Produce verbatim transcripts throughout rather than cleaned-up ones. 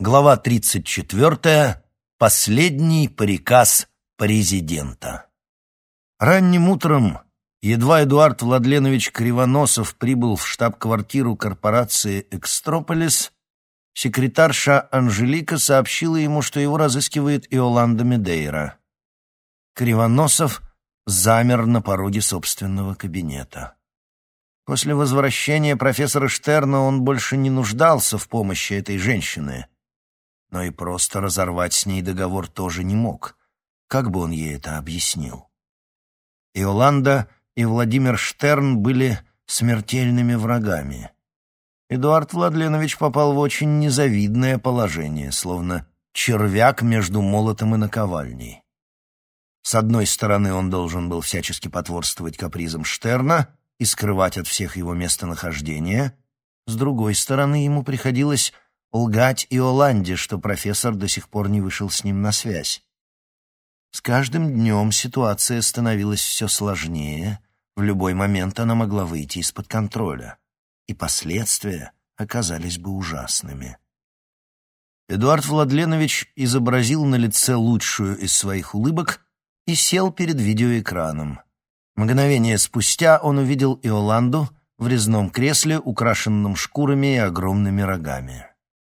Глава тридцать четвертая. Последний приказ президента. Ранним утром, едва Эдуард Владленович Кривоносов прибыл в штаб-квартиру корпорации «Экстрополис», секретарша Анжелика сообщила ему, что его разыскивает Иоланда Медейра. Кривоносов замер на пороге собственного кабинета. После возвращения профессора Штерна он больше не нуждался в помощи этой женщины, но и просто разорвать с ней договор тоже не мог. Как бы он ей это объяснил? Иоланда и Владимир Штерн были смертельными врагами. Эдуард Владленович попал в очень незавидное положение, словно червяк между молотом и наковальней. С одной стороны, он должен был всячески потворствовать капризам Штерна и скрывать от всех его местонахождение. С другой стороны, ему приходилось лгать Иоланде, что профессор до сих пор не вышел с ним на связь. С каждым днем ситуация становилась все сложнее, в любой момент она могла выйти из-под контроля, и последствия оказались бы ужасными. Эдуард Владленович изобразил на лице лучшую из своих улыбок и сел перед видеоэкраном. Мгновение спустя он увидел Иоланду в резном кресле, украшенном шкурами и огромными рогами.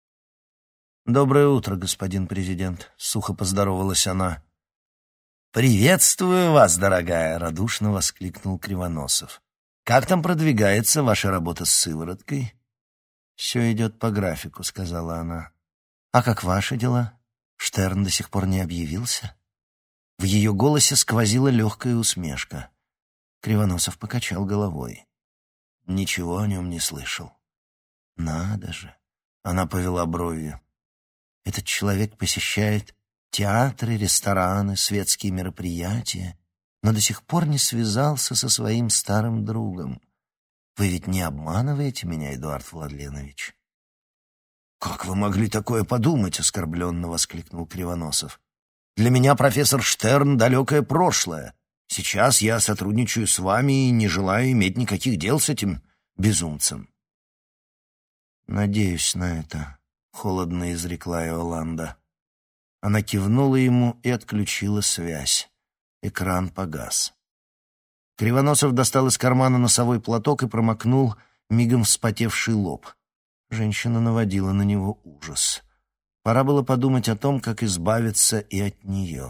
«Доброе утро, господин президент», — сухо поздоровалась она. «Приветствую вас, дорогая», — радушно воскликнул Кривоносов. «Как там продвигается ваша работа с сывороткой?» «Все идет по графику», — сказала она. «А как ваши дела? Штерн до сих пор не объявился?» В ее голосе сквозила легкая усмешка. Кривоносов покачал головой. Ничего о нем не слышал. «Надо же!» — она повела бровью. «Этот человек посещает театры, рестораны, светские мероприятия, но до сих пор не связался со своим старым другом. Вы ведь не обманываете меня, Эдуард Владленович?» «Как вы могли такое подумать?» — оскорбленно воскликнул Кривоносов. «Для меня профессор Штерн — далекое прошлое. Сейчас я сотрудничаю с вами и не желаю иметь никаких дел с этим безумцем». «Надеюсь на это», — холодно изрекла Иоланда. Она кивнула ему и отключила связь. Экран погас. Кривоносов достал из кармана носовой платок и промокнул мигом вспотевший лоб. Женщина наводила на него ужас. Пора было подумать о том, как избавиться и от нее.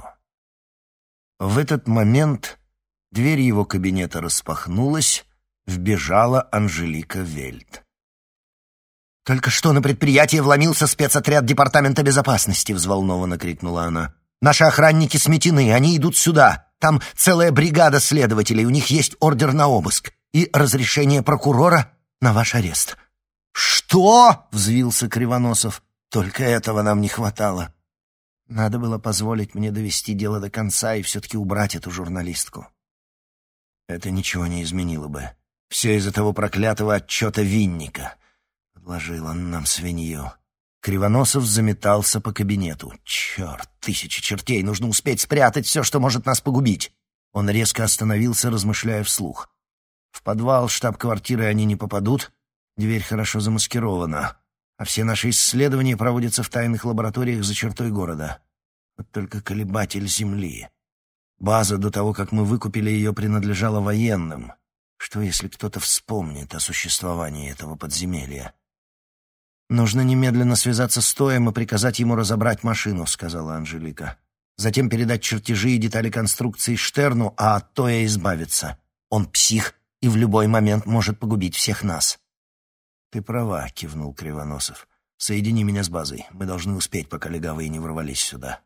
В этот момент дверь его кабинета распахнулась, вбежала Анжелика Вельт. «Только что на предприятие вломился спецотряд Департамента безопасности», — взволнованно крикнула она. «Наши охранники сметены, они идут сюда. Там целая бригада следователей, у них есть ордер на обыск и разрешение прокурора на ваш арест». «Что?» — взвился Кривоносов. «Только этого нам не хватало. Надо было позволить мне довести дело до конца и все-таки убрать эту журналистку». «Это ничего не изменило бы. Все из-за того проклятого отчета Винника. Подложил он нам свинью». Кривоносов заметался по кабинету. «Черт, тысячи чертей, нужно успеть спрятать все, что может нас погубить». Он резко остановился, размышляя вслух. «В подвал штаб-квартиры они не попадут. Дверь хорошо замаскирована. А все наши исследования проводятся в тайных лабораториях за чертой города. Вот только колебатель Земли. База до того, как мы выкупили ее, принадлежала военным. Что, если кто-то вспомнит о существовании этого подземелья?» «Нужно немедленно связаться с Тоем и приказать ему разобрать машину», — сказала Анжелика. «Затем передать чертежи и детали конструкции Штерну, а от Тоя избавиться. Он псих и в любой момент может погубить всех нас». «Ты права», — кивнул Кривоносов. «Соедини меня с базой. Мы должны успеть, пока легавые не ворвались сюда».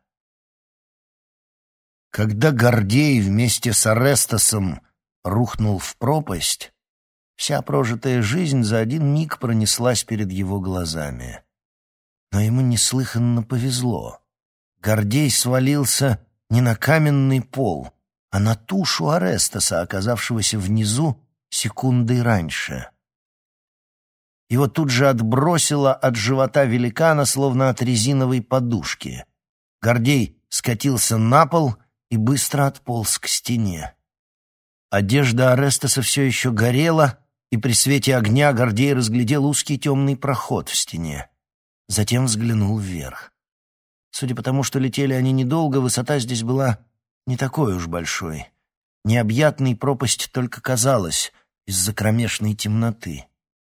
Когда Гордей вместе с Арестосом рухнул в пропасть, вся прожитая жизнь за один миг пронеслась перед его глазами. Но ему неслыханно повезло. Гордей свалился не на каменный пол, а на тушу Арестоса, оказавшегося внизу секундой раньше. Его тут же отбросило от живота великана, словно от резиновой подушки. Гордей скатился на пол и быстро отполз к стене. Одежда Арестоса все еще горела, и при свете огня Гордей разглядел узкий темный проход в стене. затем взглянул вверх. Судя по тому, что летели они недолго, высота здесь была не такой уж большой. Необъятной пропасть только казалась из-за кромешной темноты.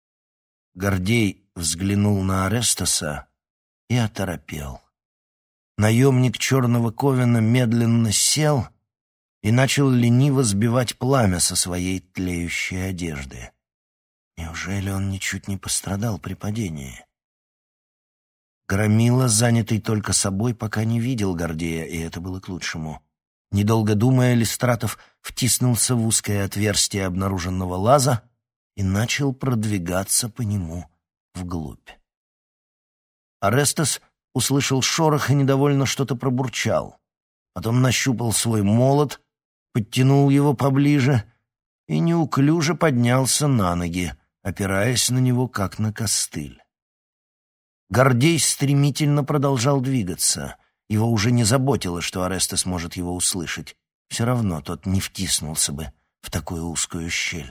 Гордей взглянул на Орестеса и оторопел. Наемник черного ковена медленно сел и начал лениво сбивать пламя со своей тлеющей одежды. Неужели он ничуть не пострадал при падении? Громила, занятый только собой, пока не видел Гордея, и это было к лучшему. Недолго думая, Листратов втиснулся в узкое отверстие обнаруженного лаза и начал продвигаться по нему вглубь. Орестес услышал шорох и недовольно что-то пробурчал. Потом нащупал свой молот, подтянул его поближе и неуклюже поднялся на ноги, опираясь на него, как на костыль. Гордей стремительно продолжал двигаться. Его уже не заботило, что Орестес может его услышать. Все равно тот не втиснулся бы в такую узкую щель.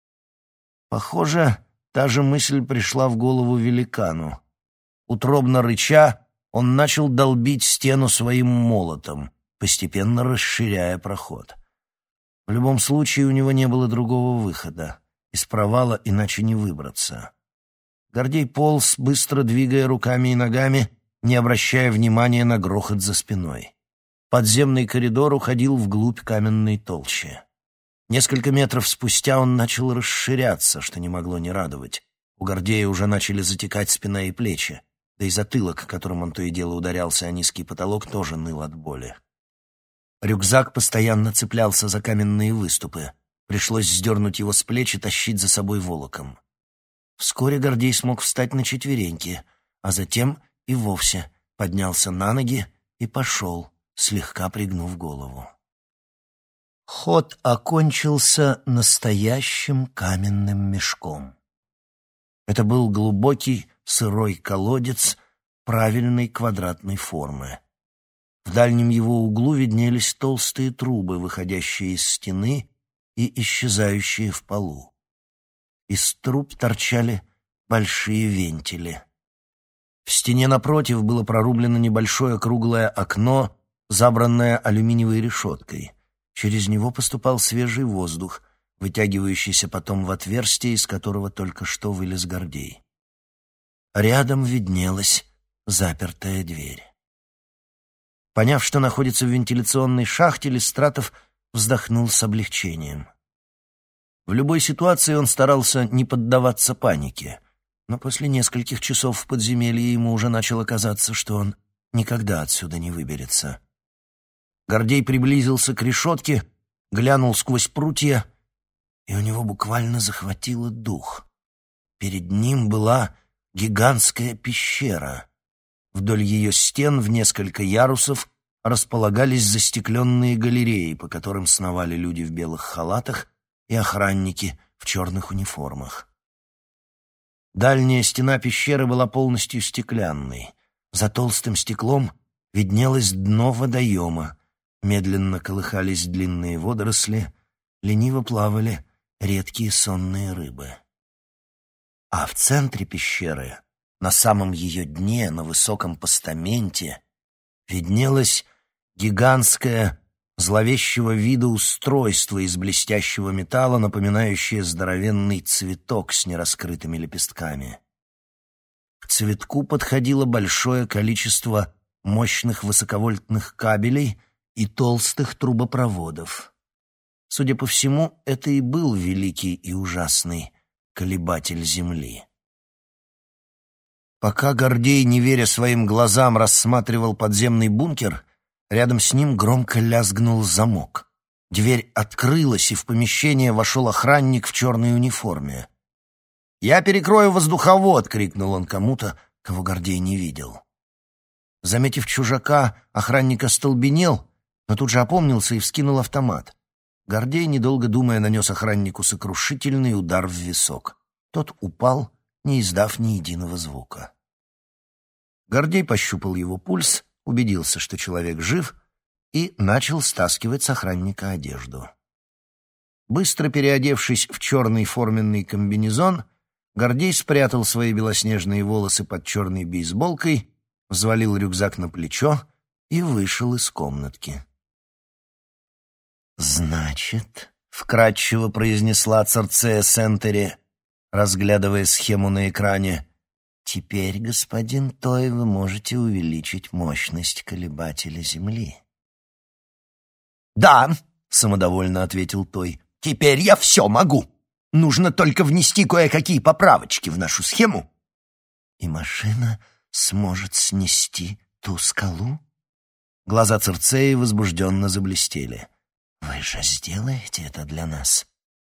Похоже, та же мысль пришла в голову великану. Утробно рыча, он начал долбить стену своим молотом, постепенно расширяя проход. В любом случае у него не было другого выхода. Из провала иначе не выбраться. Гордей полз, быстро двигая руками и ногами, не обращая внимания на грохот за спиной. Подземный коридор уходил вглубь каменной толщи. Несколько метров спустя он начал расширяться, что не могло не радовать. У Гордея уже начали затекать спина и плечи, да и затылок, которым он то и дело ударялся о низкий потолок, тоже ныл от боли. Рюкзак постоянно цеплялся за каменные выступы. Пришлось сдернуть его с плеч и тащить за собой волоком. Вскоре Гордей смог встать на четвереньки, а затем и вовсе поднялся на ноги и пошел, слегка пригнув голову. Ход окончился настоящим каменным мешком. Это был глубокий сырой колодец правильной квадратной формы. В дальнем его углу виднелись толстые трубы, выходящие из стены и исчезающие в полу. Из труб торчали большие вентили. В стене напротив было прорублено небольшое круглое окно, забранное алюминиевой решеткой. Через него поступал свежий воздух, вытягивающийся потом в отверстие, из которого только что вылез Гордей. Рядом виднелась запертая дверь. Поняв, что находится в вентиляционной шахте, Листратов вздохнул с облегчением. В любой ситуации он старался не поддаваться панике, но после нескольких часов в подземелье ему уже начало казаться, что он никогда отсюда не выберется. Гордей приблизился к решетке, глянул сквозь прутья, и у него буквально захватило дух. Перед ним была гигантская пещера. Вдоль ее стен в несколько ярусов располагались застекленные галереи, по которым сновали люди в белых халатах и охранники в черных униформах. Дальняя стена пещеры была полностью стеклянной. За толстым стеклом виднелось дно водоема, медленно колыхались длинные водоросли, лениво плавали редкие сонные рыбы. А в центре пещеры, на самом ее дне, на высоком постаменте, виднелось гигантское, зловещего вида устройство из блестящего металла, напоминающее здоровенный цветок с нераскрытыми лепестками. К цветку подходило большое количество мощных высоковольтных кабелей и толстых трубопроводов. Судя по всему, это и был великий и ужасный колебатель Земли. Пока Гордей, не веря своим глазам, рассматривал подземный бункер, рядом с ним громко лязгнул замок. Дверь открылась, и в помещение вошел охранник в черной униформе. «Я перекрою воздуховод!» — крикнул он кому-то, кого Гордей не видел. Заметив чужака, охранник остолбенел, но тут же опомнился и вскинул автомат. Гордей, недолго думая, нанес охраннику сокрушительный удар в висок. Тот упал, не издав ни единого звука. Гордей пощупал его пульс, убедился, что человек жив, и начал стаскивать с охранника одежду. Быстро переодевшись в черный форменный комбинезон, Гордей спрятал свои белоснежные волосы под черной бейсболкой, взвалил рюкзак на плечо и вышел из комнатки. «Значит», — вкратчиво произнесла Цирцея Сентери, разглядывая схему на экране, «теперь, господин Той, вы можете увеличить мощность колебателя Земли». «Да», — самодовольно ответил Той, — «теперь я все могу. Нужно только внести кое-какие поправочки в нашу схему». «И машина сможет снести ту скалу?» Глаза Цирцеи возбужденно заблестели. «Вы же сделаете это для нас?»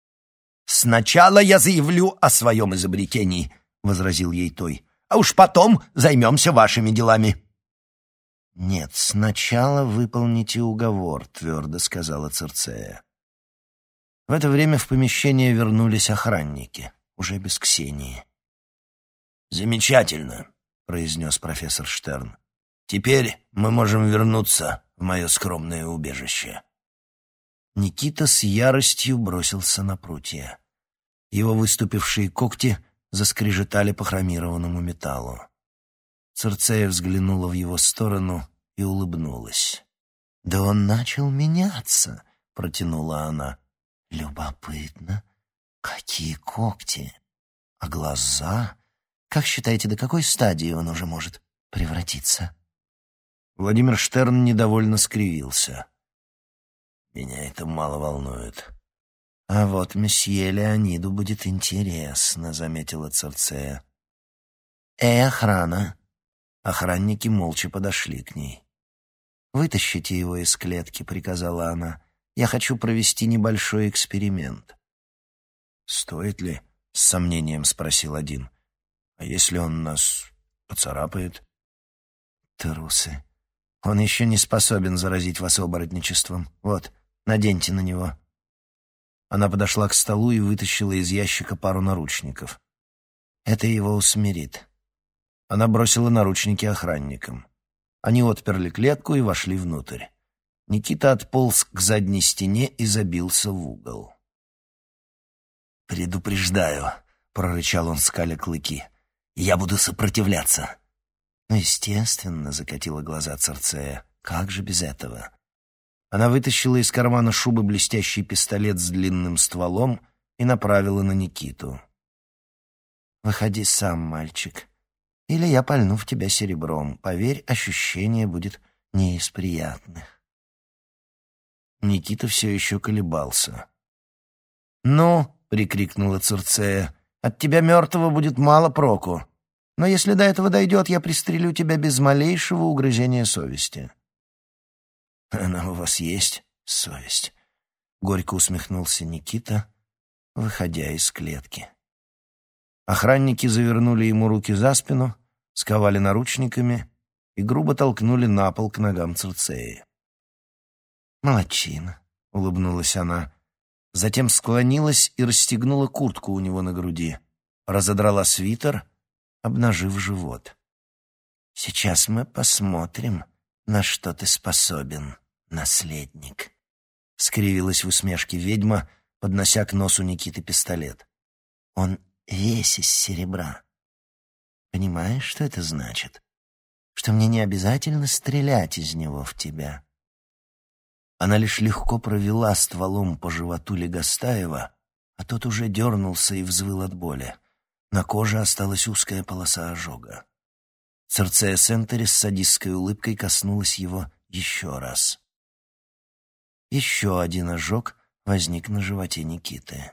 «Сначала я заявлю о своем изобретении», — возразил ей Той, «а уж потом займемся вашими делами». «Нет, сначала выполните уговор», — твердо сказала Цирцея. В это время в помещение вернулись охранники, уже без Ксении. «Замечательно», — произнес профессор Штерн. «Теперь мы можем вернуться в мое скромное убежище». Никита с яростью бросился на прутья. Его выступившие когти заскрежетали по хромированному металлу. Цирцея взглянула в его сторону и улыбнулась. «Да он начал меняться», — протянула она. «Любопытно. Какие когти? А глаза? Как считаете, до какой стадии он уже может превратиться?» Владимир Штерн недовольно скривился. «Меня это мало волнует». «А вот месье Леониду будет интересно», — заметила Цирцея. «Эй, охрана!» Охранники молча подошли к ней. «Вытащите его из клетки», — приказала она. «Я хочу провести небольшой эксперимент». «Стоит ли?» — с сомнением спросил один. «А если он нас поцарапает?» «Трусы. Он еще не способен заразить вас оборотничеством. Вот, наденьте на него». Она подошла к столу и вытащила из ящика пару наручников. «Это его усмирит». Она бросила наручники охранникам. Они отперли клетку и вошли внутрь. Никита отполз к задней стене и забился в угол. «Предупреждаю», — прорычал он, скаля клыки, — «я буду сопротивляться». «Ну, естественно», — закатила глаза Цирцея. «Как же без этого?» Она вытащила из кармана шубы блестящий пистолет с длинным стволом и направила на Никиту. «Выходи сам, мальчик. Или я пальну в тебя серебром. Поверь, ощущение будет не из приятных». Никита все еще колебался. «Ну», — прикрикнула Цирцея, — «от тебя мертвого будет мало проку. Но если до этого дойдет, я пристрелю тебя без малейшего угрызения совести». «Она у вас есть, совесть?» — горько усмехнулся Никита, выходя из клетки. Охранники завернули ему руки за спину, сковали наручниками и грубо толкнули на пол к ногам Цирцеи. «Молодчина», — улыбнулась она. Затем склонилась и расстегнула куртку у него на груди, разодрала свитер, обнажив живот. «Сейчас мы посмотрим, на что ты способен, наследник», — скривилась в усмешке ведьма, поднося к носу Никиты пистолет. «Он весь из серебра. Понимаешь, что это значит? Что мне не обязательно стрелять из него в тебя». Она лишь легко провела стволом по животу Легостаева, а тот уже дернулся и взвыл от боли. На коже осталась узкая полоса ожога. Цирцея Сентери с садистской улыбкой коснулась его еще раз. Еще один ожог возник на животе Никиты.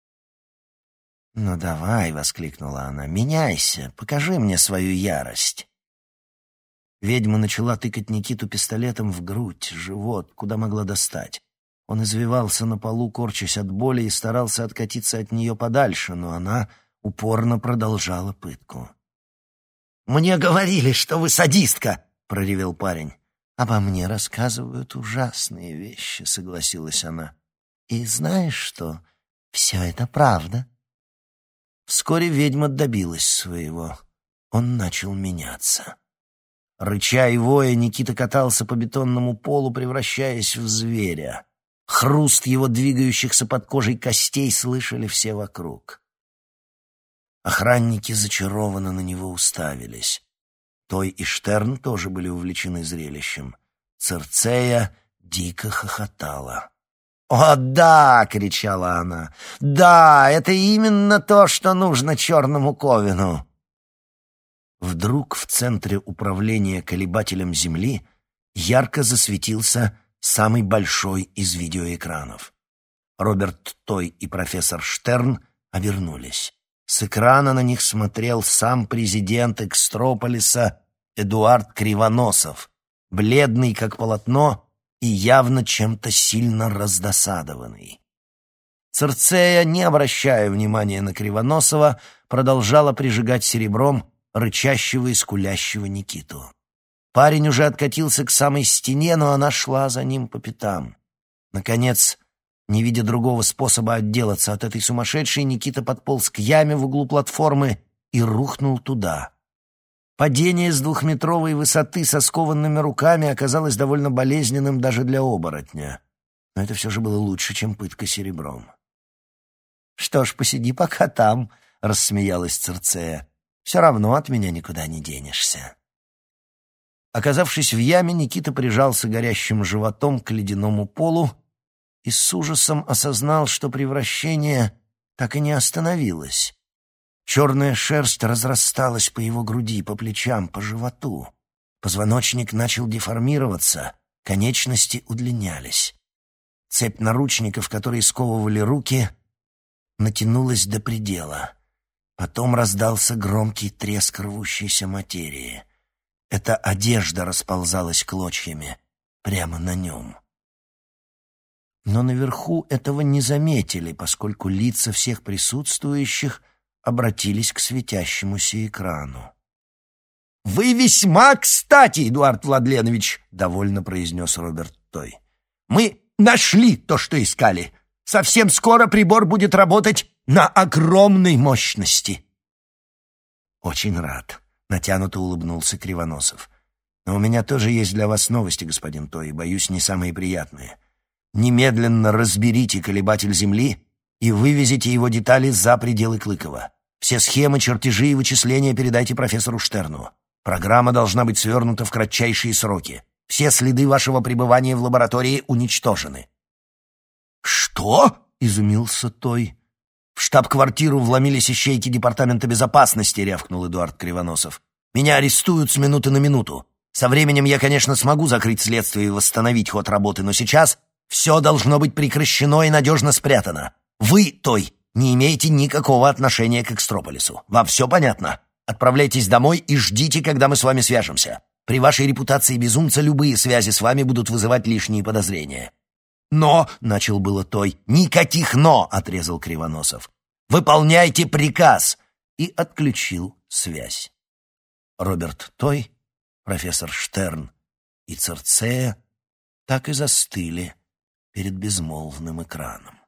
«Ну давай», — воскликнула она, — «меняйся, покажи мне свою ярость». Ведьма начала тыкать Никиту пистолетом в грудь, живот, куда могла достать. Он извивался на полу, корчась от боли, и старался откатиться от нее подальше, но она упорно продолжала пытку. «Мне говорили, что вы садистка!» — проревел парень. «Обо мне рассказывают ужасные вещи», — согласилась она. «И знаешь что? Все это правда». Вскоре ведьма добилась своего. Он начал меняться. Рыча и воя, Никита катался по бетонному полу, превращаясь в зверя. Хруст его двигающихся под кожей костей слышали все вокруг. Охранники зачарованно на него уставились. Той и Штерн тоже были увлечены зрелищем. Цирцея дико хохотала. «О, да!» — кричала она. «Да, это именно то, что нужно черному Ковину!» Вдруг в центре управления колебателем Земли ярко засветился самый большой из видеоэкранов. Роберт Той и профессор Штерн обернулись. С экрана на них смотрел сам президент Экстрополиса Эдуард Кривоносов, бледный как полотно и явно чем-то сильно раздосадованный. Цирцея, не обращая внимания на Кривоносова, продолжала прижигать серебром рычащего и скулящего Никиту. Парень уже откатился к самой стене, но она шла за ним по пятам. Наконец, не видя другого способа отделаться от этой сумасшедшей, Никита подполз к яме в углу платформы и рухнул туда. Падение с двухметровой высоты со скованными руками оказалось довольно болезненным даже для оборотня. Но это все же было лучше, чем пытка серебром. «Что ж, посиди пока там», — рассмеялась Цирцея. «Все равно от меня никуда не денешься». Оказавшись в яме, Никита прижался горящим животом к ледяному полу и с ужасом осознал, что превращение так и не остановилось. Черная шерсть разрасталась по его груди, по плечам, по животу. Позвоночник начал деформироваться, конечности удлинялись. Цепь наручников, которые сковывали руки, натянулась до предела. Потом раздался громкий треск рвущейся материи. Эта одежда расползалась клочьями прямо на нем. Но наверху этого не заметили, поскольку лица всех присутствующих обратились к светящемуся экрану. «Вы весьма кстати, Эдуард Владленович!» — довольно произнес Роберт Той. «Мы нашли то, что искали. Совсем скоро прибор будет работать на огромной мощности». «Очень рад», — натянуто улыбнулся Кривоносов. «Но у меня тоже есть для вас новости, господин Той, и, боюсь, не самые приятные. Немедленно разберите колебатель Земли и вывезите его детали за пределы Клыкова. Все схемы, чертежи и вычисления передайте профессору Штерну. Программа должна быть свернута в кратчайшие сроки. Все следы вашего пребывания в лаборатории уничтожены». «Что?» — изумился Той. «В штаб-квартиру вломились ищейки Департамента безопасности», — рявкнул Эдуард Кривоносов. «Меня арестуют с минуты на минуту. Со временем я, конечно, смогу закрыть следствие и восстановить ход работы, но сейчас все должно быть прекращено и надежно спрятано. Вы, Той, не имеете никакого отношения к Экстрополису. Вам все понятно? Отправляйтесь домой и ждите, когда мы с вами свяжемся. При вашей репутации безумца любые связи с вами будут вызывать лишние подозрения». «Но!» — начал было Той. «Никаких «но!» — отрезал Кривоносов. «Выполняйте приказ!» И отключил связь. Роберт Той, профессор Штерн и Цирцея так и застыли перед безмолвным экраном.